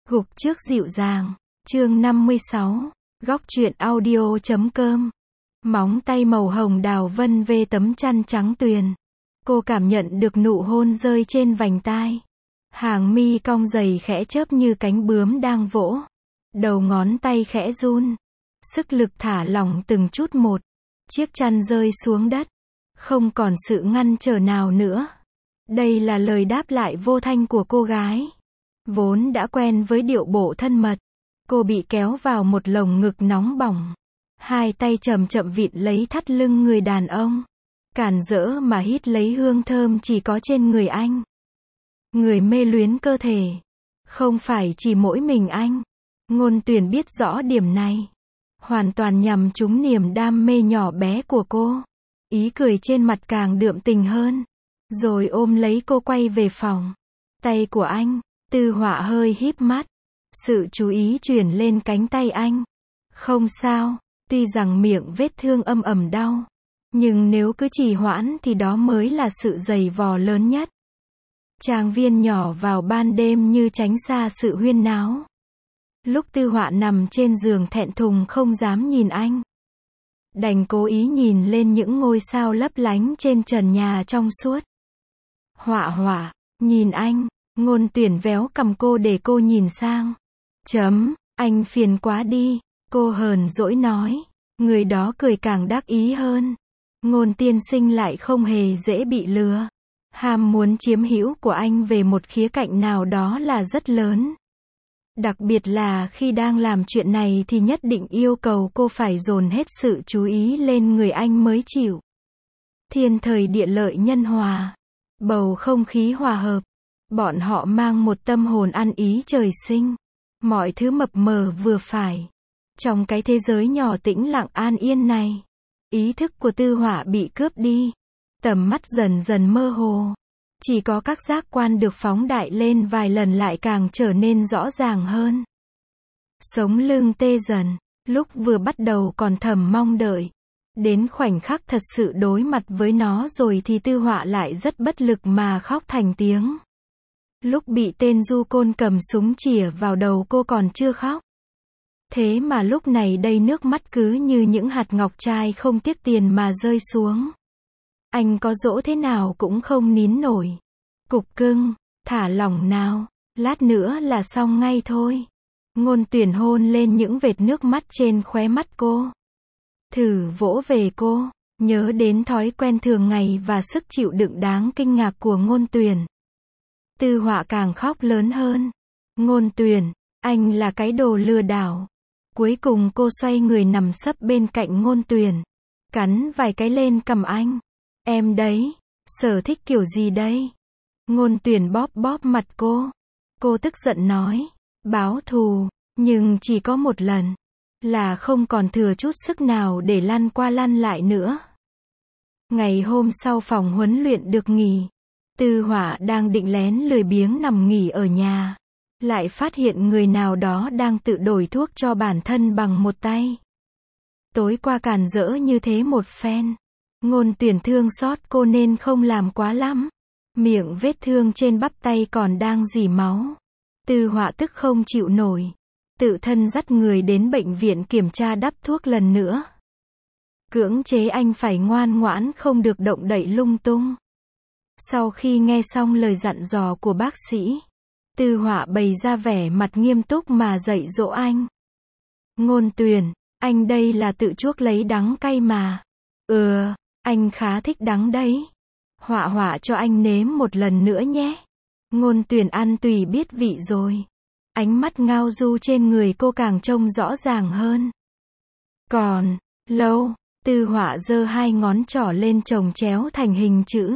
Gục trước dịu dàng. Chương 56. Góc truyện audio.com. Móng tay màu hồng đào vân vê tấm chăn trắng tuyền. Cô cảm nhận được nụ hôn rơi trên vành tai. Hàng mi cong dày khẽ chớp như cánh bướm đang vỗ. Đầu ngón tay khẽ run. Sức lực thả lỏng từng chút một. Chiếc chăn rơi xuống đất. Không còn sự ngăn trở nào nữa. Đây là lời đáp lại vô thanh của cô gái. Vốn đã quen với điệu bộ thân mật. Cô bị kéo vào một lồng ngực nóng bỏng. Hai tay chậm chậm vịn lấy thắt lưng người đàn ông. Cản rỡ mà hít lấy hương thơm chỉ có trên người anh. Người mê luyến cơ thể. Không phải chỉ mỗi mình anh. Ngôn Tuyền biết rõ điểm này. Hoàn toàn nhằm trúng niềm đam mê nhỏ bé của cô. Ý cười trên mặt càng đượm tình hơn. Rồi ôm lấy cô quay về phòng. Tay của anh. Tư Họa hơi híp mắt. Sự chú ý chuyển lên cánh tay anh. Không sao, tuy rằng miệng vết thương âm ầm đau. Nhưng nếu cứ trì hoãn thì đó mới là sự giày vò lớn nhất. Trang viên nhỏ vào ban đêm như tránh xa sự huyên náo. Lúc Tư Họa nằm trên giường thẹn thùng không dám nhìn anh. Đành cố ý nhìn lên những ngôi sao lấp lánh trên trần nhà trong suốt. Họa, nhìn anh. Ngôn Tuyển véo cầm cô để cô nhìn sang. Anh phiền quá đi. Cô hờn dỗi nói. Người đó cười càng đắc ý hơn. Ngôn tiên sinh lại không hề dễ bị lừa. Ham muốn chiếm hữu của anh về một khía cạnh nào đó là rất lớn. Đặc biệt là khi đang làm chuyện này thì nhất định yêu cầu cô phải dồn hết sự chú ý lên người anh mới chịu. Thiên thời địa lợi nhân hòa. Bầu không khí hòa hợp. Bọn họ mang một tâm hồn ăn ý trời sinh. Mọi thứ mập mờ vừa phải. Trong cái thế giới nhỏ tĩnh lặng an yên này. Ý thức của Tư Họa bị cướp đi. Tầm mắt dần dần mơ hồ. Chỉ có các giác quan được phóng đại lên vài lần lại càng trở nên rõ ràng hơn. Sống lưng tê dần. Lúc vừa bắt đầu còn thầm mong đợi. Đến khoảnh khắc thật sự đối mặt với nó rồi thì Tư Họa lại rất bất lực mà khóc thành tiếng. Lúc bị tên du côn cầm súng chĩa vào đầu cô còn chưa khóc. Thế mà lúc này đây nước mắt cứ như những hạt ngọc trai không tiếc tiền mà rơi xuống. Anh có dỗ thế nào cũng không nín nổi. Cục cưng, thả lỏng nào, lát nữa là xong ngay thôi. Ngôn Tuyển hôn lên những vệt nước mắt trên khóe mắt cô. Thử vỗ về cô, nhớ đến thói quen thường ngày và sức chịu đựng đáng kinh ngạc của Ngôn Tuyển. Tư Họa càng khóc lớn hơn. Ngôn Tuyển, anh là cái đồ lừa đảo. Cuối cùng cô xoay người nằm sấp bên cạnh Ngôn Tuyển. Cắn vài cái lên cằm anh. Em đấy, sở thích kiểu gì đây? Ngôn Tuyển bóp bóp mặt cô. Cô tức giận nói. Báo thù, nhưng chỉ có một lần. Là không còn thừa chút sức nào để lăn qua lăn lại nữa. Ngày hôm sau phòng huấn luyện được nghỉ. Tư Họa đang định lén lười biếng nằm nghỉ ở nhà. Lại phát hiện người nào đó đang tự đổi thuốc cho bản thân bằng một tay. Tối qua càn rỡ như thế một phen. Ngôn Tuyển thương xót cô nên không làm quá lắm. Miệng vết thương trên bắp tay còn đang rỉ máu. Tư Họa tức không chịu nổi. Tự thân dắt người đến bệnh viện kiểm tra đắp thuốc lần nữa. Cưỡng chế anh phải ngoan ngoãn không được động đậy lung tung. Sau khi nghe xong lời dặn dò của bác sĩ, Tư Họa bày ra vẻ mặt nghiêm túc mà dạy dỗ anh. Ngôn Tuyển, anh đây là tự chuốc lấy đắng cay mà. Anh khá thích đắng đấy. Họa cho anh nếm một lần nữa nhé. Ngôn Tuyển ăn tùy biết vị rồi. Ánh mắt ngao du trên người cô càng trông rõ ràng hơn. Còn lâu. Tư Họa giơ hai ngón trỏ lên chồng chéo thành hình chữ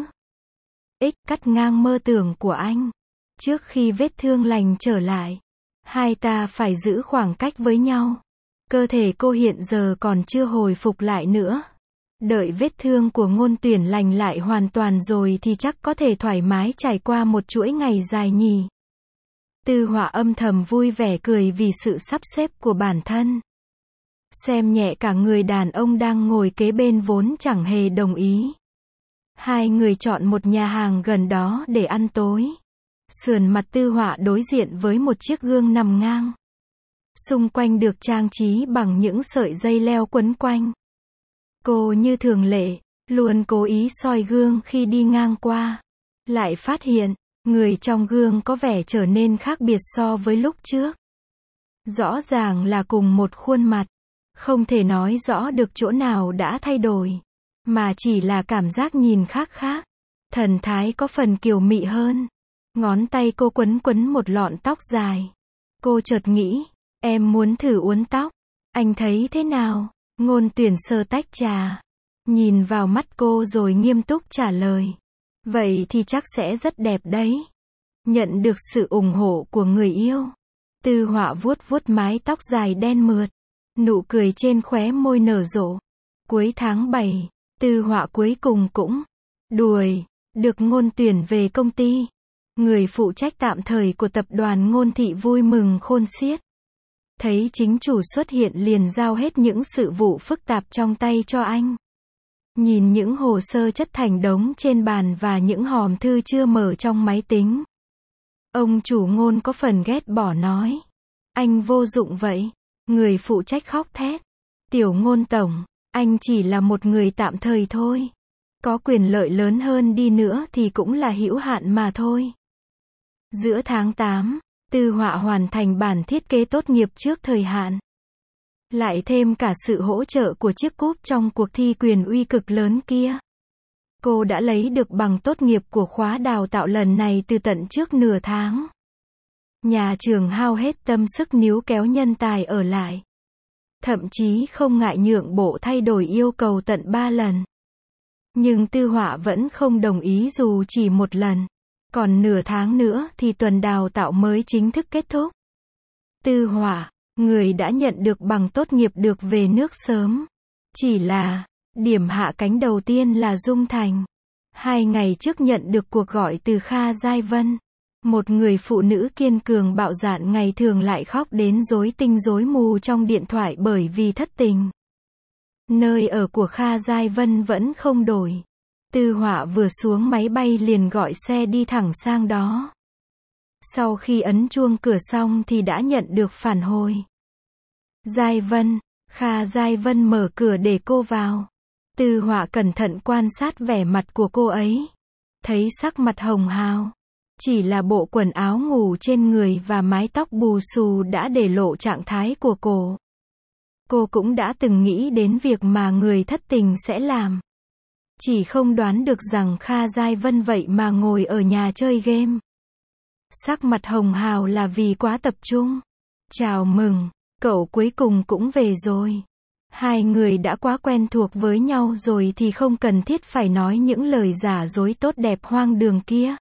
X cắt ngang mơ tưởng của anh. Trước khi vết thương lành trở lại, hai ta phải giữ khoảng cách với nhau. Cơ thể cô hiện giờ còn chưa hồi phục lại nữa. Đợi vết thương của Ngôn Tuyển lành lại hoàn toàn rồi thì chắc có thể thoải mái trải qua một chuỗi ngày dài nhỉ. Tư Họa âm thầm vui vẻ cười vì sự sắp xếp của bản thân. Xem nhẹ cả người đàn ông đang ngồi kế bên vốn chẳng hề đồng ý. Hai người chọn một nhà hàng gần đó để ăn tối. Sườn mặt Tư Họa đối diện với một chiếc gương nằm ngang. Xung quanh được trang trí bằng những sợi dây leo quấn quanh. Cô như thường lệ, luôn cố ý soi gương khi đi ngang qua. Lại phát hiện, người trong gương có vẻ trở nên khác biệt so với lúc trước. Rõ ràng là cùng một khuôn mặt. Không thể nói rõ được chỗ nào đã thay đổi. Mà chỉ là cảm giác nhìn khác khác. Thần thái có phần kiều mị hơn. Ngón tay cô quấn quấn một lọn tóc dài. Cô chợt nghĩ, em muốn thử uốn tóc. Anh thấy thế nào? Ngôn Tuyển sờ tách trà. Nhìn vào mắt cô rồi nghiêm túc trả lời. Vậy thì chắc sẽ rất đẹp đấy. Nhận được sự ủng hộ của người yêu. Tư Họa vuốt vuốt mái tóc dài đen mượt. Nụ cười trên khóe môi nở rộ. Cuối tháng 7, Tư Họa cuối cùng cũng đuổi được Ngôn Tuyển về công ty. Người phụ trách tạm thời của tập đoàn Ngôn Thị vui mừng khôn xiết. Thấy chính chủ xuất hiện liền giao hết những sự vụ phức tạp trong tay cho anh. Nhìn những hồ sơ chất thành đống trên bàn và những hòm thư chưa mở trong máy tính. Ông chủ Ngôn có phần ghét bỏ nói. Anh vô dụng vậy. Người phụ trách khóc thét. Tiểu Ngôn tổng, anh chỉ là một người tạm thời thôi. Có quyền lợi lớn hơn đi nữa thì cũng là hữu hạn mà thôi. Giữa tháng 8, Tư Họa hoàn thành bản thiết kế tốt nghiệp trước thời hạn. Lại thêm cả sự hỗ trợ của chiếc cúp trong cuộc thi quyền uy cực lớn kia. Cô đã lấy được bằng tốt nghiệp của khóa đào tạo lần này từ tận trước nửa tháng. Nhà trường hao hết tâm sức níu kéo nhân tài ở lại. Thậm chí không ngại nhượng bộ thay đổi yêu cầu tận 3 lần. Nhưng Tư Họa vẫn không đồng ý dù chỉ một lần. Còn nửa tháng nữa thì tuần đào tạo mới chính thức kết thúc. Tư Họa, người đã nhận được bằng tốt nghiệp được về nước sớm. Chỉ là, điểm hạ cánh đầu tiên là Dung Thành. 2 ngày trước nhận được cuộc gọi từ Kha Giai Vân. Một người phụ nữ kiên cường bạo dạn ngày thường lại khóc đến rối tinh rối mù trong điện thoại bởi vì thất tình. Nơi ở của Kha Giai Vân vẫn không đổi. Tư Họa vừa xuống máy bay liền gọi xe đi thẳng sang đó. Sau khi ấn chuông cửa xong thì đã nhận được phản hồi. Giai Vân, Kha Giai Vân mở cửa để cô vào. Tư Họa cẩn thận quan sát vẻ mặt của cô ấy. Thấy sắc mặt hồng hào. Chỉ là bộ quần áo ngủ trên người và mái tóc bù xù đã để lộ trạng thái của cô. Cô cũng đã từng nghĩ đến việc mà người thất tình sẽ làm. Chỉ không đoán được rằng Kha Giai Vân vậy mà ngồi ở nhà chơi game. Sắc mặt hồng hào là vì quá tập trung. Chào mừng, cậu cuối cùng cũng về rồi. Hai người đã quá quen thuộc với nhau rồi thì không cần thiết phải nói những lời giả dối tốt đẹp hoang đường kia.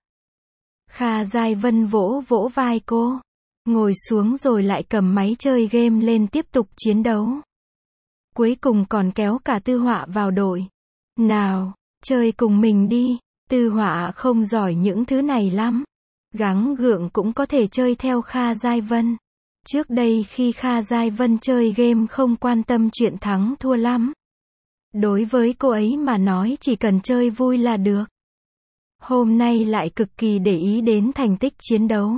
Kha Giai Vân vỗ vỗ vai cô. Ngồi xuống rồi lại cầm máy chơi game lên tiếp tục chiến đấu. Cuối cùng còn kéo cả Tư Họa vào đội. Nào, chơi cùng mình đi. Tư Họa không giỏi những thứ này lắm. Gắng gượng cũng có thể chơi theo Kha Giai Vân. Trước đây khi Kha Giai Vân chơi game không quan tâm chuyện thắng thua lắm. Đối với cô ấy mà nói chỉ cần chơi vui là được. Hôm nay lại cực kỳ để ý đến thành tích chiến đấu.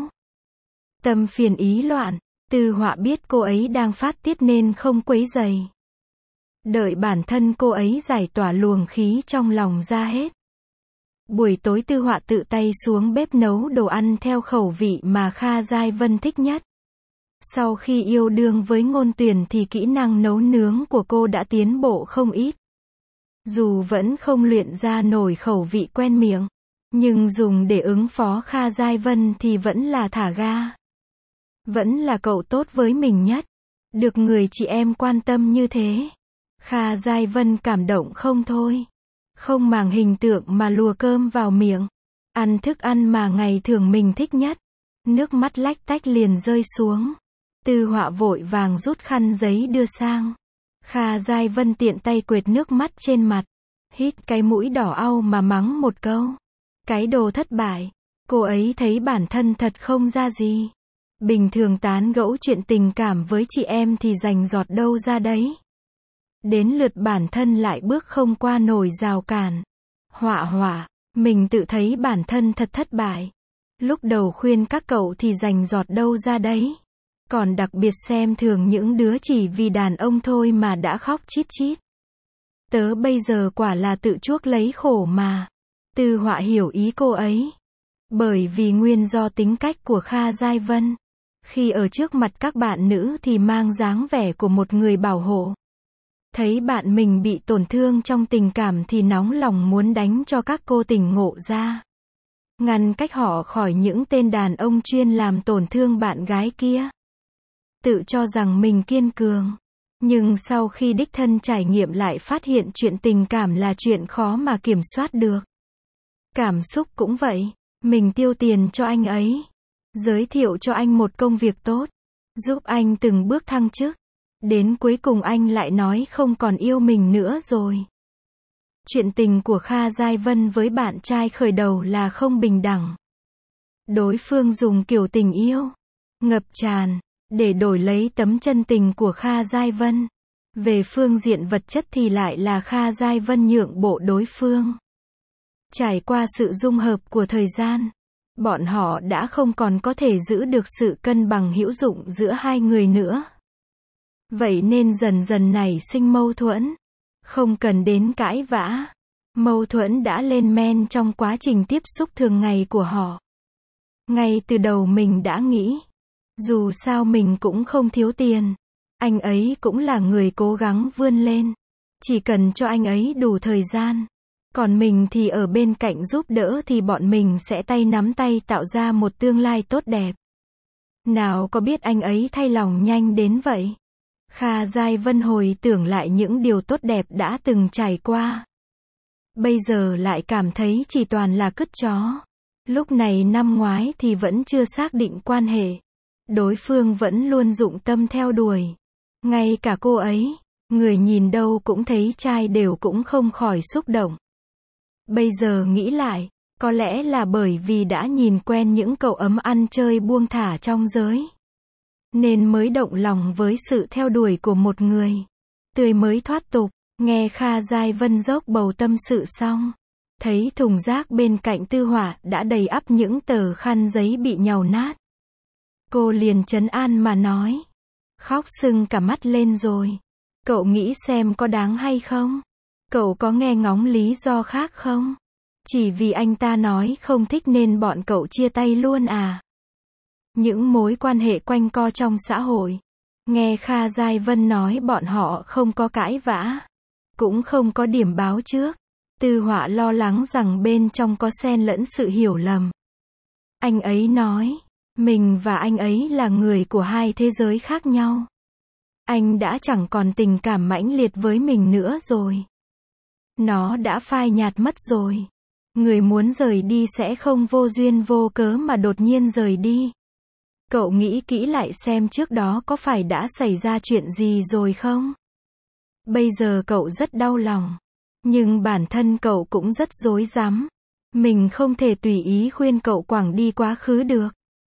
Tâm phiền ý loạn, Tư Họa biết cô ấy đang phát tiết nên không quấy rầy. Đợi bản thân cô ấy giải tỏa luồng khí trong lòng ra hết. Buổi tối Tư Họa tự tay xuống bếp nấu đồ ăn theo khẩu vị mà Kha Giai Vân thích nhất. Sau khi yêu đương với Ngôn Tuyển thì kỹ năng nấu nướng của cô đã tiến bộ không ít. Dù vẫn không luyện ra nổi khẩu vị quen miệng, nhưng dùng để ứng phó Kha Giai Vân thì vẫn là thả ga. Vẫn là cậu tốt với mình nhất. Được người chị em quan tâm như thế. Kha Giai Vân cảm động không thôi. Không màng hình tượng mà lùa cơm vào miệng. Ăn thức ăn mà ngày thường mình thích nhất. Nước mắt lách tách liền rơi xuống. Tư Họa vội vàng rút khăn giấy đưa sang. Kha Giai Vân tiện tay quệt nước mắt trên mặt. Hít cái mũi đỏ au mà mắng một câu. Cái đồ thất bại. Cô ấy thấy bản thân thật không ra gì. Bình thường tán gẫu chuyện tình cảm với chị em thì rành rọt đâu ra đấy. Đến lượt bản thân lại bước không qua nổi rào cản. Họa, mình tự thấy bản thân thật thất bại. Lúc đầu khuyên các cậu thì dành giọt đâu ra đấy. Còn đặc biệt xem thường những đứa chỉ vì đàn ông thôi mà đã khóc chít chít. Tớ bây giờ quả là tự chuốc lấy khổ mà. Tư Họa hiểu ý cô ấy. Bởi vì nguyên do tính cách của Kha Giai Vân. Khi ở trước mặt các bạn nữ thì mang dáng vẻ của một người bảo hộ. Thấy bạn mình bị tổn thương trong tình cảm thì nóng lòng muốn đánh cho các cô tỉnh ngộ ra. Ngăn cách họ khỏi những tên đàn ông chuyên làm tổn thương bạn gái kia. Tự cho rằng mình kiên cường. Nhưng sau khi đích thân trải nghiệm lại phát hiện chuyện tình cảm là chuyện khó mà kiểm soát được. Cảm xúc cũng vậy. Mình tiêu tiền cho anh ấy. Giới thiệu cho anh một công việc tốt. Giúp anh từng bước thăng chức. Đến cuối cùng anh lại nói không còn yêu mình nữa rồi. Chuyện tình của Kha Giai Vân với bạn trai khởi đầu là không bình đẳng. Đối phương dùng kiểu tình yêu ngập tràn để đổi lấy tấm chân tình của Kha Giai Vân. Về phương diện vật chất thì lại là Kha Giai Vân nhượng bộ đối phương. Trải qua sự dung hợp của thời gian, bọn họ đã không còn có thể giữ được sự cân bằng hữu dụng giữa hai người nữa. Vậy nên dần dần nảy sinh mâu thuẫn. Không cần đến cãi vã. Mâu thuẫn đã lên men trong quá trình tiếp xúc thường ngày của họ. Ngay từ đầu mình đã nghĩ, dù sao mình cũng không thiếu tiền. Anh ấy cũng là người cố gắng vươn lên. Chỉ cần cho anh ấy đủ thời gian. Còn mình thì ở bên cạnh giúp đỡ thì bọn mình sẽ tay nắm tay tạo ra một tương lai tốt đẹp. Nào có biết anh ấy thay lòng nhanh đến vậy. Kha Giai Vân hồi tưởng lại những điều tốt đẹp đã từng trải qua. Bây giờ lại cảm thấy chỉ toàn là cứt chó. Lúc này năm ngoái thì vẫn chưa xác định quan hệ. Đối phương vẫn luôn dụng tâm theo đuổi. Ngay cả cô ấy, người nhìn đâu cũng thấy trai đều cũng không khỏi xúc động. Bây giờ nghĩ lại, có lẽ là bởi vì đã nhìn quen những cậu ấm ăn chơi buông thả trong giới. Nên mới động lòng với sự theo đuổi của một người. Tươi mới thoát tục, nghe Kha Giai Vân dốc bầu tâm sự xong. Thấy thùng rác bên cạnh Tư Họa đã đầy ắp những tờ khăn giấy bị nhàu nát. Cô liền trấn an mà nói. Khóc sưng cả mắt lên rồi. Cậu nghĩ xem có đáng hay không? Cậu có nghe ngóng lý do khác không? Chỉ vì anh ta nói không thích nên bọn cậu chia tay luôn à? Những mối quan hệ quanh co trong xã hội. Nghe Kha Giai Vân nói bọn họ không có cãi vã. Cũng không có điểm báo trước. Tư Họa lo lắng rằng bên trong có xen lẫn sự hiểu lầm. Anh ấy nói, mình và anh ấy là người của hai thế giới khác nhau. Anh đã chẳng còn tình cảm mãnh liệt với mình nữa rồi. Nó đã phai nhạt mất rồi. Người muốn rời đi sẽ không vô duyên vô cớ mà đột nhiên rời đi. Cậu nghĩ kỹ lại xem trước đó có phải đã xảy ra chuyện gì rồi không? Bây giờ cậu rất đau lòng. Nhưng bản thân cậu cũng rất rối rắm. Mình không thể tùy ý khuyên cậu quẳng đi quá khứ được.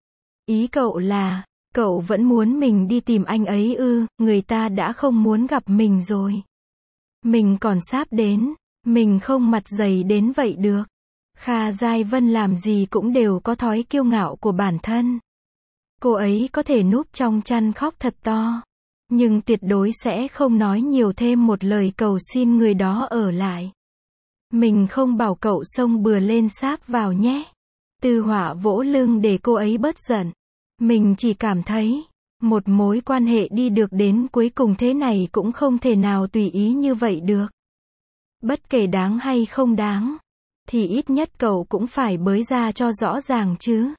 Ý cậu là, cậu vẫn muốn mình đi tìm anh ấy ư? Người ta đã không muốn gặp mình rồi. Mình còn sắp đến, mình không mặt dày đến vậy được. Kha Giai Vân làm gì cũng đều có thói kiêu ngạo của bản thân. Cô ấy có thể núp trong chăn khóc thật to. Nhưng tuyệt đối sẽ không nói nhiều thêm một lời cầu xin người đó ở lại. Mình không bảo cậu xông bừa lên sáp vào nhé. Tư Họa vỗ lưng để cô ấy bớt giận. Mình chỉ cảm thấy, một mối quan hệ đi được đến cuối cùng thế này cũng không thể nào tùy ý như vậy được. Bất kể đáng hay không đáng, thì ít nhất cậu cũng phải bới ra cho rõ ràng chứ.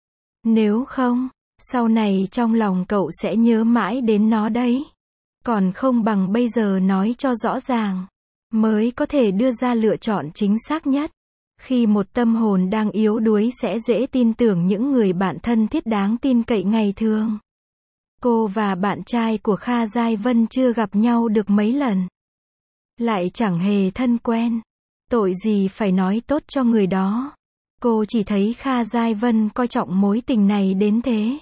Nếu không, sau này trong lòng cậu sẽ nhớ mãi đến nó đấy. Còn không bằng bây giờ nói cho rõ ràng, mới có thể đưa ra lựa chọn chính xác nhất. Khi một tâm hồn đang yếu đuối sẽ dễ tin tưởng những người bạn thân thiết đáng tin cậy ngày thường. Cô và bạn trai của Kha Giai Vân chưa gặp nhau được mấy lần. Lại chẳng hề thân quen. Tội gì phải nói tốt cho người đó. Cô chỉ thấy Kha Giai Vân coi trọng mối tình này đến thế.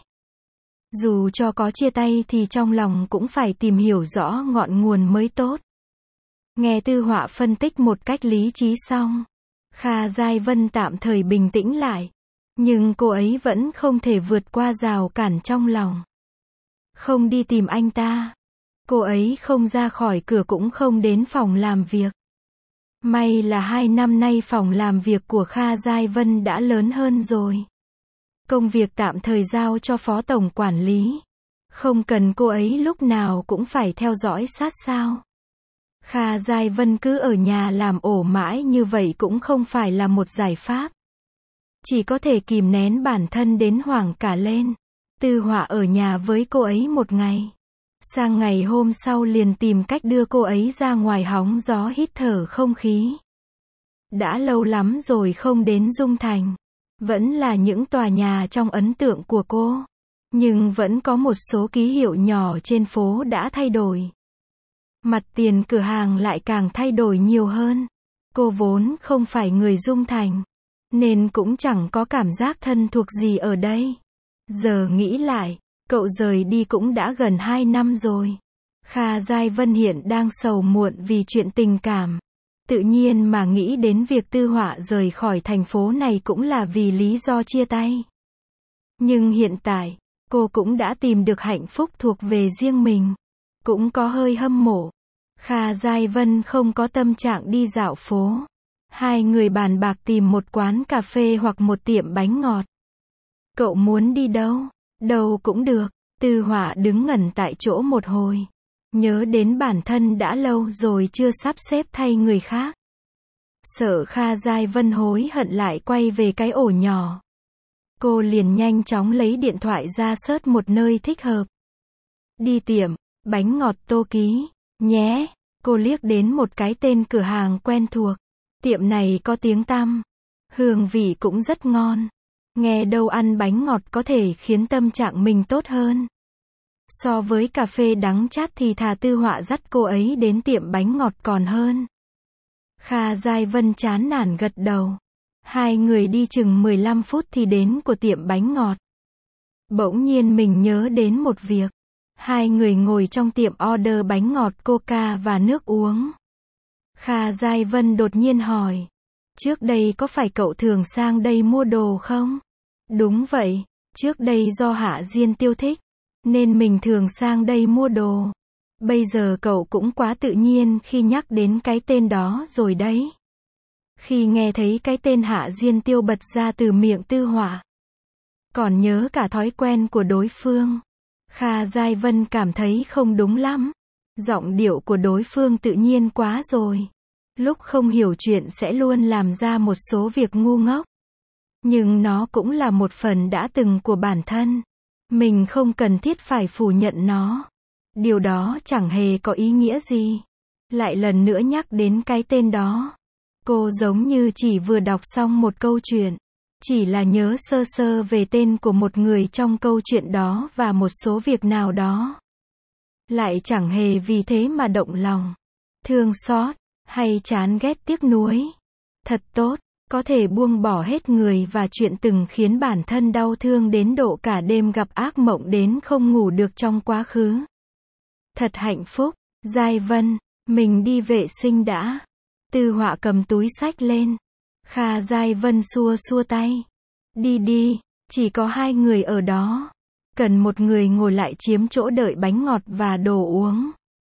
Dù cho có chia tay thì trong lòng cũng phải tìm hiểu rõ ngọn nguồn mới tốt. Nghe Tư Họa phân tích một cách lý trí xong, Kha Giai Vân tạm thời bình tĩnh lại. Nhưng cô ấy vẫn không thể vượt qua rào cản trong lòng. Không đi tìm anh ta. Cô ấy không ra khỏi cửa cũng không đến phòng làm việc. May là 2 năm nay phòng làm việc của Kha Giai Vân đã lớn hơn rồi. Công việc tạm thời giao cho phó tổng quản lý. Không cần cô ấy lúc nào cũng phải theo dõi sát sao. Kha Giai Vân cứ ở nhà làm ổ mãi như vậy cũng không phải là một giải pháp. Chỉ có thể kìm nén bản thân đến hoảng cả lên. Tư Họa ở nhà với cô ấy một ngày. Sang ngày hôm sau liền tìm cách đưa cô ấy ra ngoài hóng gió hít thở không khí. Đã lâu lắm rồi không đến Dung Thành. Vẫn là những tòa nhà trong ấn tượng của cô. Nhưng vẫn có một số ký hiệu nhỏ trên phố đã thay đổi. Mặt tiền cửa hàng lại càng thay đổi nhiều hơn. Cô vốn không phải người Dung Thành. Nên cũng chẳng có cảm giác thân thuộc gì ở đây. Giờ nghĩ lại, cậu rời đi cũng đã gần 2 năm rồi. Kha Giai Vân hiện đang sầu muộn vì chuyện tình cảm. Tự nhiên mà nghĩ đến việc Tư Họa rời khỏi thành phố này cũng là vì lý do chia tay. Nhưng hiện tại, cô cũng đã tìm được hạnh phúc thuộc về riêng mình. Cũng có hơi hâm mộ. Kha Giai Vân không có tâm trạng đi dạo phố. Hai người bàn bạc tìm một quán cà phê hoặc một tiệm bánh ngọt. Cậu muốn đi đâu? Đâu cũng được. Tư Họa đứng ngẩn tại chỗ một hồi. Nhớ đến bản thân đã lâu rồi chưa sắp xếp thay người khác. Sợ Kha Giai Vân hối hận lại quay về cái ổ nhỏ. Cô liền nhanh chóng lấy điện thoại ra search một nơi thích hợp. Đi tiệm bánh ngọt Tô Ký, nhé. Cô liếc đến một cái tên cửa hàng quen thuộc. Tiệm này có tiếng tăm. Hương vị cũng rất ngon. Nghe đâu ăn bánh ngọt có thể khiến tâm trạng mình tốt hơn. So với cà phê đắng chát thì thà Tư Họa dắt cô ấy đến tiệm bánh ngọt còn hơn. Kha Giai Vân chán nản gật đầu. Hai người đi chừng 15 phút thì đến của tiệm bánh ngọt. Bỗng nhiên mình nhớ đến một việc. Hai người ngồi trong tiệm order bánh ngọt coca và nước uống. Kha Giai Vân đột nhiên hỏi. Trước đây có phải cậu thường sang đây mua đồ không? Đúng vậy, trước đây do Hạ Diên Tiêu thích, nên mình thường sang đây mua đồ. Bây giờ cậu cũng quá tự nhiên khi nhắc đến cái tên đó rồi đấy. Khi nghe thấy cái tên Hạ Diên Tiêu bật ra từ miệng Tư Họa. Còn nhớ cả thói quen của đối phương. Kha Giai Vân cảm thấy không đúng lắm. Giọng điệu của đối phương tự nhiên quá rồi. Lúc không hiểu chuyện sẽ luôn làm ra một số việc ngu ngốc. Nhưng nó cũng là một phần đã từng của bản thân. Mình không cần thiết phải phủ nhận nó. Điều đó chẳng hề có ý nghĩa gì. Lại lần nữa nhắc đến cái tên đó. Cô giống như chỉ vừa đọc xong một câu chuyện. Chỉ là nhớ sơ sơ về tên của một người trong câu chuyện đó và một số việc nào đó. Lại chẳng hề vì thế mà động lòng. Thương xót, hay chán ghét tiếc nuối. Thật tốt, có thể buông bỏ hết người và chuyện từng khiến bản thân đau thương đến độ cả đêm gặp ác mộng đến không ngủ được trong quá khứ. Thật hạnh phúc. Giai Vân, mình đi vệ sinh đã. Tư Họa cầm túi xách lên. Kha Giai Vân xua xua tay. Đi đi, chỉ có hai người ở đó. Cần một người ngồi lại chiếm chỗ đợi bánh ngọt và đồ uống.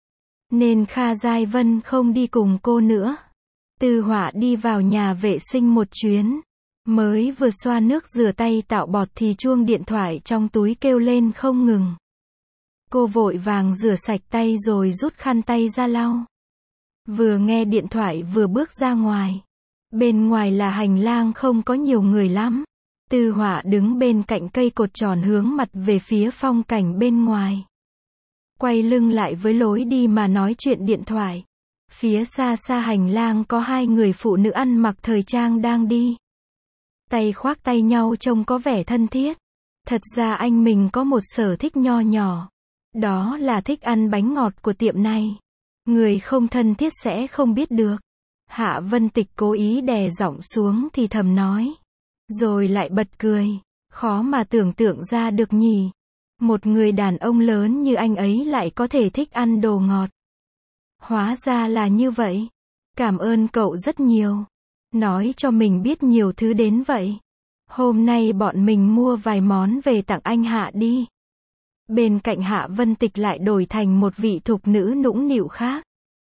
Nên Kha Giai Vân không đi cùng cô nữa. Tư Họa đi vào nhà vệ sinh một chuyến. Mới vừa xoa nước rửa tay tạo bọt thì chuông điện thoại trong túi kêu lên không ngừng. Cô vội vàng rửa sạch tay rồi rút khăn tay ra lau. Vừa nghe điện thoại vừa bước ra ngoài. Bên ngoài là hành lang không có nhiều người lắm. Tư Họa đứng bên cạnh cây cột tròn hướng mặt về phía phong cảnh bên ngoài. Quay lưng lại với lối đi mà nói chuyện điện thoại. Phía xa xa hành lang có hai người phụ nữ ăn mặc thời trang đang đi. Tay khoác tay nhau trông có vẻ thân thiết. Thật ra anh mình có một sở thích nho nhỏ. Đó là thích ăn bánh ngọt của tiệm này. Người không thân thiết sẽ không biết được. Hạ Vân Tịch cố ý đè giọng xuống thì thầm nói. Rồi lại bật cười. Khó mà tưởng tượng ra được nhỉ. Một người đàn ông lớn như anh ấy lại có thể thích ăn đồ ngọt. Hóa ra là như vậy. Cảm ơn cậu rất nhiều. Nói cho mình biết nhiều thứ đến vậy. Hôm nay bọn mình mua vài món về tặng anh Hạ đi. Bên cạnh Hạ Vân Tịch lại đổi thành một vị thục nữ nũng nịu khác.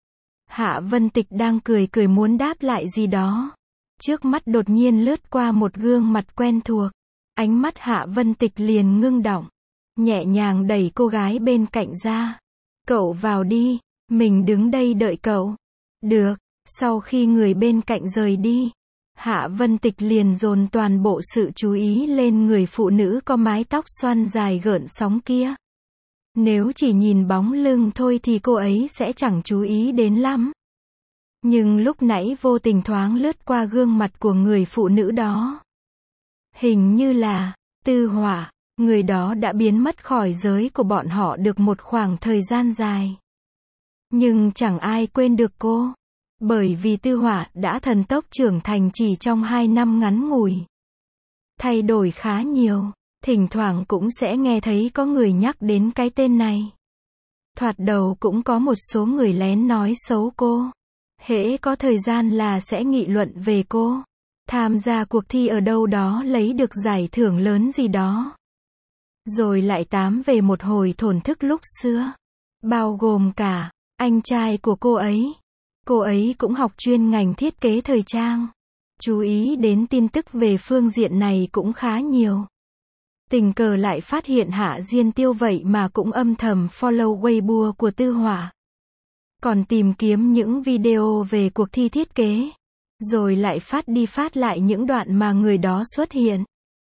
Hạ Vân Tịch đang cười cười muốn đáp lại gì đó. Trước mắt đột nhiên lướt qua một gương mặt quen thuộc. Ánh mắt Hạ Vân Tịch liền ngưng đọng. Nhẹ nhàng đẩy cô gái bên cạnh ra. Cậu vào đi, mình đứng đây đợi cậu. Được, sau khi người bên cạnh rời đi, Hạ Vân Tịch liền dồn toàn bộ sự chú ý lên người phụ nữ có mái tóc xoăn dài gợn sóng kia. Nếu chỉ nhìn bóng lưng thôi thì cô ấy sẽ chẳng chú ý đến lắm. Nhưng lúc nãy vô tình thoáng lướt qua gương mặt của người phụ nữ đó. Hình như là Tư Hỏa, người đó đã biến mất khỏi giới của bọn họ được một khoảng thời gian dài. Nhưng chẳng ai quên được cô. Bởi vì Tư Hỏa đã thần tốc trưởng thành chỉ trong 2 năm ngắn ngủi. Thay đổi khá nhiều, thỉnh thoảng cũng sẽ nghe thấy có người nhắc đến cái tên này. Thoạt đầu cũng có một số người lén nói xấu cô. Hễ có thời gian là sẽ nghị luận về cô. Tham gia cuộc thi ở đâu đó lấy được giải thưởng lớn gì đó. Rồi lại tám về một hồi thổn thức lúc xưa. Bao gồm cả anh trai của cô ấy. Cô ấy cũng học chuyên ngành thiết kế thời trang. Chú ý đến tin tức về phương diện này cũng khá nhiều. Tình cờ lại phát hiện Hạ Diên Tiêu vậy mà cũng âm thầm follow Weibo của Tư Hỏa. Còn tìm kiếm những video về cuộc thi thiết kế. Rồi lại phát đi phát lại những đoạn mà người đó xuất hiện.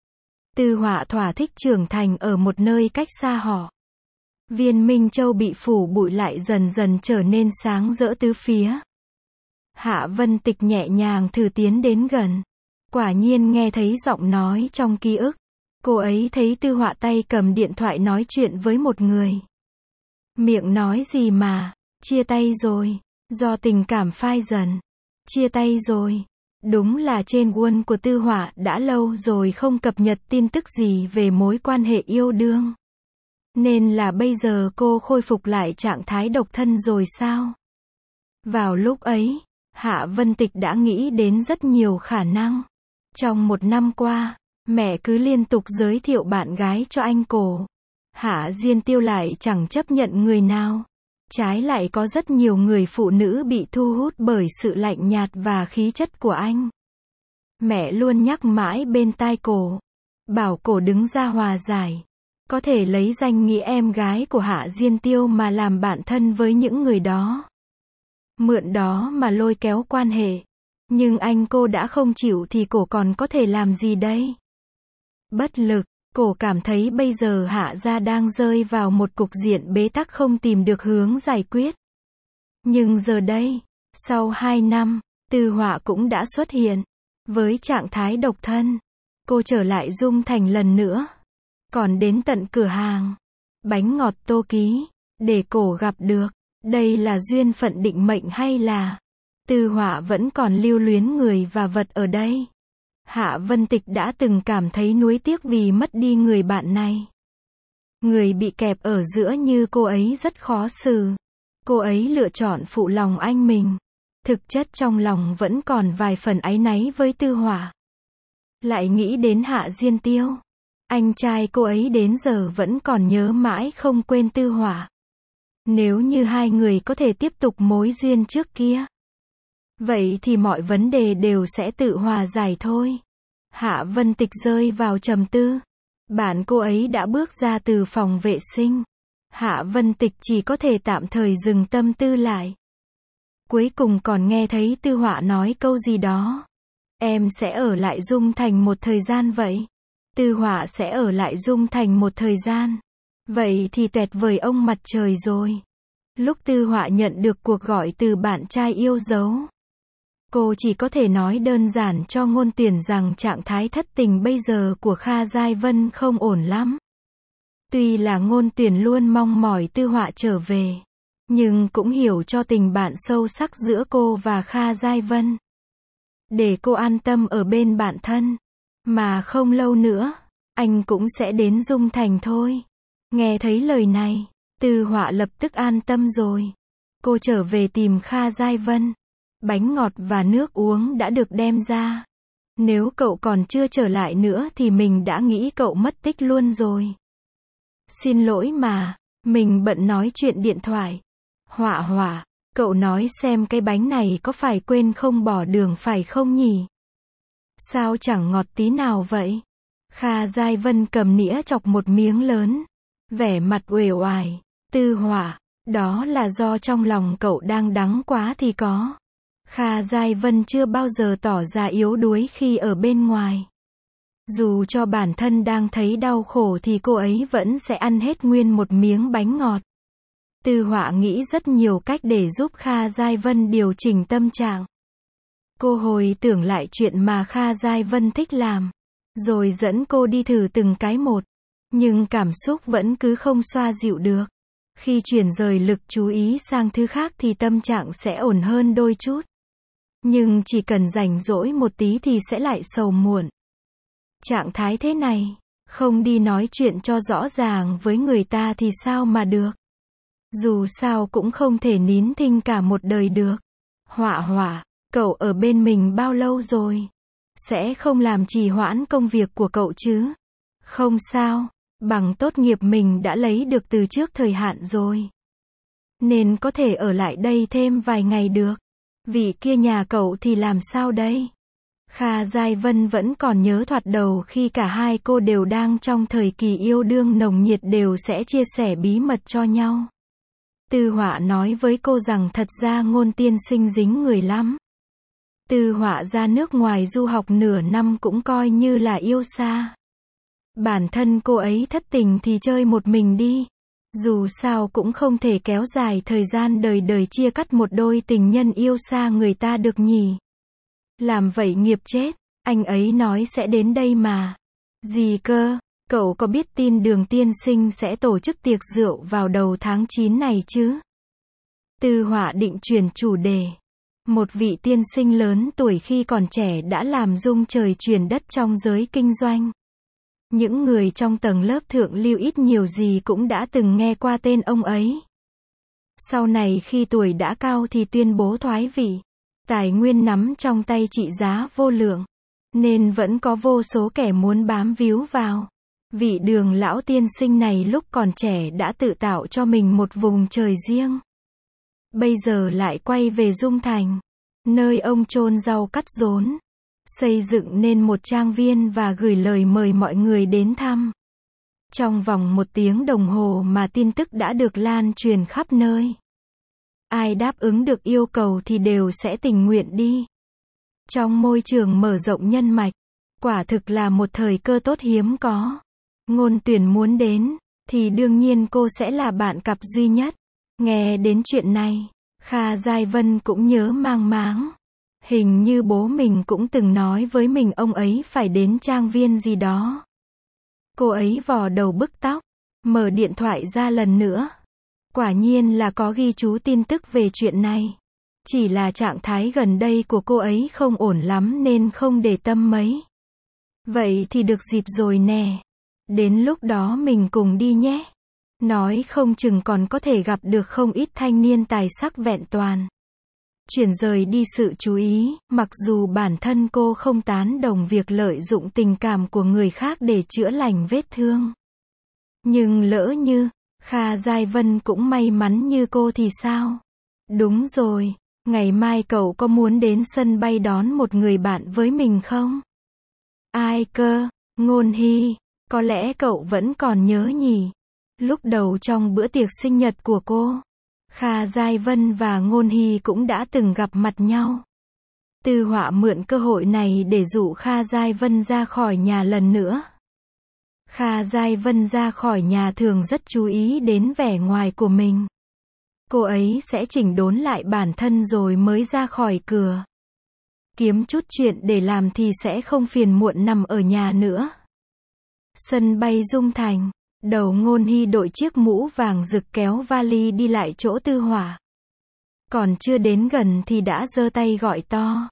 Tư Hỏa thỏa thích trưởng thành ở một nơi cách xa họ. Viên Minh Châu bị phủ bụi lại dần dần trở nên sáng rỡ tứ phía. Hạ Vân Tịch nhẹ nhàng thử tiến đến gần. Quả nhiên nghe thấy giọng nói trong ký ức. Cô ấy thấy Tư Hỏa tay cầm điện thoại nói chuyện với một người. Miệng nói gì mà, chia tay rồi, do tình cảm phai dần. Chia tay rồi. Đúng là trên Wall của Tư Hỏa đã lâu rồi không cập nhật tin tức gì về mối quan hệ yêu đương. Nên là bây giờ cô khôi phục lại trạng thái độc thân rồi sao? Vào lúc ấy, Hạ Vân Tịch đã nghĩ đến rất nhiều khả năng. Trong 1 năm qua, mẹ cứ liên tục giới thiệu bạn gái cho anh cổ. Hạ Diên Tiêu lại chẳng chấp nhận người nào. Trái lại có rất nhiều người phụ nữ bị thu hút bởi sự lạnh nhạt và khí chất của anh. Mẹ luôn nhắc mãi bên tai cổ. Bảo cổ đứng ra hòa giải. Có thể lấy danh nghĩa em gái của Hạ Diên Tiêu mà làm bạn thân với những người đó. Mượn đó mà lôi kéo quan hệ. Nhưng anh cô đã không chịu thì cổ còn có thể làm gì đây? Bất lực, cổ cảm thấy bây giờ Hạ gia đang rơi vào một cục diện bế tắc không tìm được hướng giải quyết. Nhưng giờ đây, sau 2 năm, Tư Hỏa cũng đã xuất hiện. Với trạng thái độc thân, cô trở lại Dung Thành lần nữa. Còn đến tận cửa hàng bánh ngọt Tô Ký, để cổ gặp được. Đây là duyên phận định mệnh hay là Tư Hỏa vẫn còn lưu luyến người và vật ở đây? Hạ Vân Tịch đã từng cảm thấy nuối tiếc vì mất đi người bạn này. Người bị kẹp ở giữa như cô ấy rất khó xử. Cô ấy lựa chọn phụ lòng anh mình. Thực chất trong lòng vẫn còn vài phần áy náy với Tư Hỏa. Lại nghĩ đến Hạ Diên Tiêu. Anh trai cô ấy đến giờ vẫn còn nhớ mãi không quên Tư Hỏa. Nếu như hai người có thể tiếp tục mối duyên trước kia, vậy thì mọi vấn đề đều sẽ tự hòa giải thôi. Hạ Vân Tịch rơi vào trầm tư. Bạn cô ấy đã bước ra từ phòng vệ sinh. Hạ Vân Tịch chỉ có thể tạm thời dừng tâm tư lại. Cuối cùng còn nghe thấy Tư Hỏa nói câu gì đó. Em sẽ ở lại Dung Thành một thời gian vậy. Tư Hỏa sẽ ở lại Dung Thành một thời gian. Vậy thì tuyệt vời ông mặt trời rồi. Lúc Tư Hỏa nhận được cuộc gọi từ bạn trai yêu dấu, cô chỉ có thể nói đơn giản cho Ngôn Tuyển rằng trạng thái thất tình bây giờ của Kha Giai Vân không ổn lắm. Tuy là Ngôn Tuyển luôn mong mỏi Tư Hỏa trở về, nhưng cũng hiểu cho tình bạn sâu sắc giữa cô và Kha Giai Vân. Để cô an tâm ở bên bạn thân. Mà không lâu nữa, anh cũng sẽ đến Dung Thành thôi. Nghe thấy lời này, Tư Hỏa lập tức an tâm rồi. Cô trở về tìm Kha Giai Vân. Bánh ngọt và nước uống đã được đem ra. Nếu cậu còn chưa trở lại nữa thì mình đã nghĩ cậu mất tích luôn rồi. Xin lỗi mà, mình bận nói chuyện điện thoại. Họa họa, cậu nói xem cái bánh này có phải quên không bỏ đường phải không nhỉ? Sao chẳng ngọt tí nào vậy? Kha Giai Vân cầm nĩa chọc một miếng lớn. Vẻ mặt uể oải. Tư Họa, đó là do trong lòng cậu đang đắng quá thì có. Kha Giai Vân chưa bao giờ tỏ ra yếu đuối khi ở bên ngoài. Dù cho bản thân đang thấy đau khổ thì cô ấy vẫn sẽ ăn hết nguyên một miếng bánh ngọt. Tư Họa nghĩ rất nhiều cách để giúp Kha Giai Vân điều chỉnh tâm trạng. Cô hồi tưởng lại chuyện mà Kha Giai Vân thích làm, rồi dẫn cô đi thử từng cái một. Nhưng cảm xúc vẫn cứ không xoa dịu được. Khi chuyển rời lực chú ý sang thứ khác thì tâm trạng sẽ ổn hơn đôi chút. Nhưng chỉ cần rảnh rỗi một tí thì sẽ lại sầu muộn. Trạng thái thế này, không đi nói chuyện cho rõ ràng với người ta thì sao mà được. Dù sao cũng không thể nín thinh cả một đời được. Họa họa, cậu ở bên mình bao lâu rồi? Sẽ không làm trì hoãn công việc của cậu chứ? Không sao, bằng tốt nghiệp mình đã lấy được từ trước thời hạn rồi. Nên có thể ở lại đây thêm vài ngày được. Vị kia nhà cậu thì làm sao đây? Kha Giai Vân vẫn còn nhớ thoạt đầu khi cả hai cô đều đang trong thời kỳ yêu đương nồng nhiệt đều sẽ chia sẻ bí mật cho nhau. Tư Họa nói với cô rằng thật ra Ngôn tiên sinh dính người lắm. Tư Họa ra nước ngoài du học nửa năm cũng coi như là yêu xa. Bản thân cô ấy thất tình thì chơi một mình đi. Dù sao cũng không thể kéo dài thời gian đời đời chia cắt một đôi tình nhân yêu xa người ta được nhỉ. Làm vậy nghiệp chết, anh ấy nói sẽ đến đây mà. Gì cơ, cậu có biết tin Đường tiên sinh sẽ tổ chức tiệc rượu vào đầu tháng 9 này chứ? Tư Họa định chuyển chủ đề. Một vị tiên sinh lớn tuổi khi còn trẻ đã làm rung trời chuyển đất trong giới kinh doanh. Những người trong tầng lớp thượng lưu ít nhiều gì cũng đã từng nghe qua tên ông ấy. Sau này khi tuổi đã cao thì tuyên bố thoái vị. Tài nguyên nắm trong tay trị giá vô lượng. Nên vẫn có vô số kẻ muốn bám víu vào. Vị Đường lão tiên sinh này lúc còn trẻ đã tự tạo cho mình một vùng trời riêng. Bây giờ lại quay về Dung Thành, nơi ông chôn rau cắt rốn. Xây dựng nên một trang viên và gửi lời mời mọi người đến thăm. Trong vòng 1 tiếng đồng hồ mà tin tức đã được lan truyền khắp nơi. Ai đáp ứng được yêu cầu thì đều sẽ tình nguyện đi. Trong môi trường mở rộng nhân mạch, quả thực là một thời cơ tốt hiếm có. Ngôn Tuyển muốn đến, thì đương nhiên cô sẽ là bạn cặp duy nhất. Nghe đến chuyện này, Kha Giai Vân cũng nhớ mang máng. Hình như bố mình cũng từng nói với mình ông ấy phải đến trang viên gì đó. Cô ấy vò đầu bứt tóc, mở điện thoại ra lần nữa. Quả nhiên là có ghi chú tin tức về chuyện này. Chỉ là trạng thái gần đây của cô ấy không ổn lắm nên không để tâm mấy. Vậy thì được dịp rồi nè. Đến lúc đó mình cùng đi nhé. Nói không chừng còn có thể gặp được không ít thanh niên tài sắc vẹn toàn. Chuyển rời đi sự chú ý, mặc dù bản thân cô không tán đồng việc lợi dụng tình cảm của người khác để chữa lành vết thương. Nhưng lỡ như, Kha Giai Vân cũng may mắn như cô thì sao? Đúng rồi, ngày mai cậu có muốn đến sân bay đón một người bạn với mình không? Ai cơ? Ngôn Hy, có lẽ cậu vẫn còn nhớ nhỉ? Lúc đầu trong bữa tiệc sinh nhật của cô, Kha Giai Vân và Ngôn Hy cũng đã từng gặp mặt nhau. Tư Họa mượn cơ hội này để dụ Kha Giai Vân ra khỏi nhà lần nữa. Kha Giai Vân ra khỏi nhà thường rất chú ý đến vẻ ngoài của mình. Cô ấy sẽ chỉnh đốn lại bản thân rồi mới ra khỏi cửa. Kiếm chút chuyện để làm thì sẽ không phiền muộn nằm ở nhà nữa. Sân bay Dung Thành, đầu Ngôn Hy đội chiếc mũ vàng rực kéo vali đi lại chỗ Tư Họa. Còn chưa đến gần thì đã giơ tay gọi to.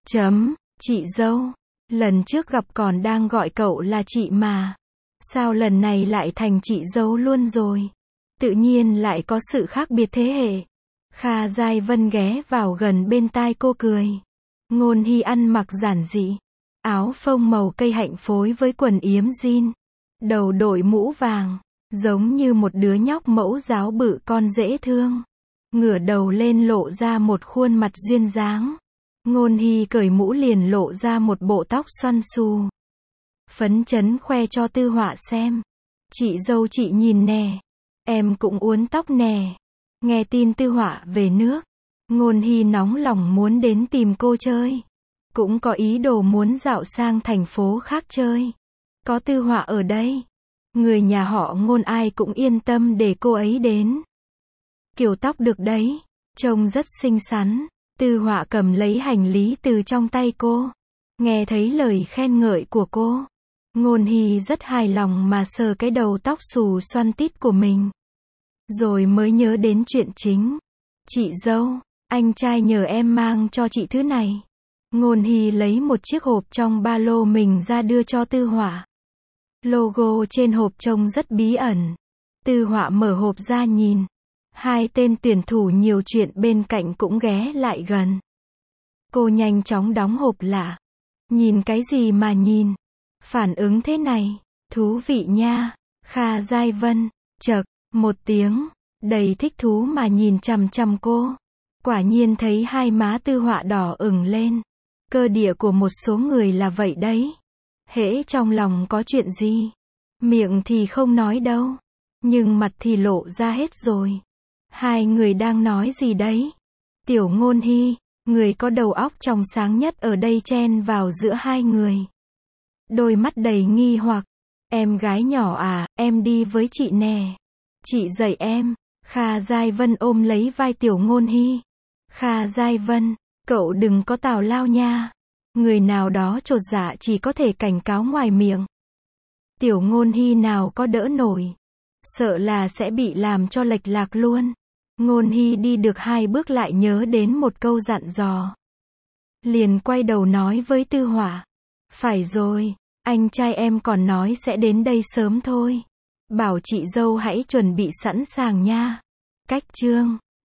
Chị dâu. Lần trước gặp còn đang gọi cậu là chị mà. Sao lần này lại thành chị dâu luôn rồi? Tự nhiên lại có sự khác biệt thế hệ. Kha Giai Vân ghé vào gần bên tai cô cười. Ngôn Hy ăn mặc giản dị. áo phông màu cây hạnh phối với quần yếm jean, đầu đội mũ vàng, giống như một đứa nhóc mẫu giáo bự con dễ thương. Ngửa đầu lên lộ ra một khuôn mặt duyên dáng. Ngôn Hy cởi mũ liền lộ ra một bộ tóc xoăn xù. Phấn chấn khoe cho Tư Họa xem. Chị dâu chị nhìn nè. Em cũng uốn tóc nè. Nghe tin Tư Họa về nước, Ngôn Hy nóng lòng muốn đến tìm cô chơi. Cũng có ý đồ muốn dạo sang thành phố khác chơi. Có Tư Họa ở đây, người nhà họ Ngôn ai cũng yên tâm để cô ấy đến. Kiểu tóc được đấy, trông rất xinh xắn. Tư Họa cầm lấy hành lý từ trong tay cô. Nghe thấy lời khen ngợi của cô, Ngôn Hy rất hài lòng mà sờ cái đầu tóc xù xoăn tít của mình. Rồi mới nhớ đến chuyện chính. Chị dâu, anh trai nhờ em mang cho chị thứ này. Ngôn Hy lấy một chiếc hộp trong ba lô mình ra đưa cho Tư Họa. Logo trên hộp trông rất bí ẩn. Tư Họa mở hộp ra nhìn. Hai tên tuyển thủ nhiều chuyện bên cạnh cũng ghé lại gần. Cô nhanh chóng đóng hộp lại. Nhìn cái gì mà nhìn? Phản ứng thế này, thú vị nha. Kha Giai Vân, chậc, một tiếng, đầy thích thú mà nhìn chằm chằm cô. Quả nhiên thấy hai má Tư Họa đỏ ửng lên. Cơ địa của một số người là vậy đấy. Hễ trong lòng có chuyện gì, miệng thì không nói đâu, nhưng mặt thì lộ ra hết rồi. Hai người đang nói gì đấy? Tiểu Ngôn Hy, người có đầu óc trong sáng nhất ở đây chen vào giữa hai người. Đôi mắt đầy nghi hoặc. Em gái nhỏ à, em đi với chị nè. Chị dạy em. Kha Giai Vân ôm lấy vai Tiểu Ngôn Hy. Kha Giai Vân, cậu đừng có tào lao nha. Người nào đó chột dạ chỉ có thể cảnh cáo ngoài miệng. Tiểu Ngôn Hy nào có đỡ nổi. Sợ là sẽ bị làm cho lệch lạc luôn. Ngôn Hy đi được 2 bước lại nhớ đến một câu dặn dò. Liền quay đầu nói với Tư Họa. Phải rồi, anh trai em còn nói sẽ đến đây sớm thôi. Bảo chị dâu hãy chuẩn bị sẵn sàng nha. Cách chương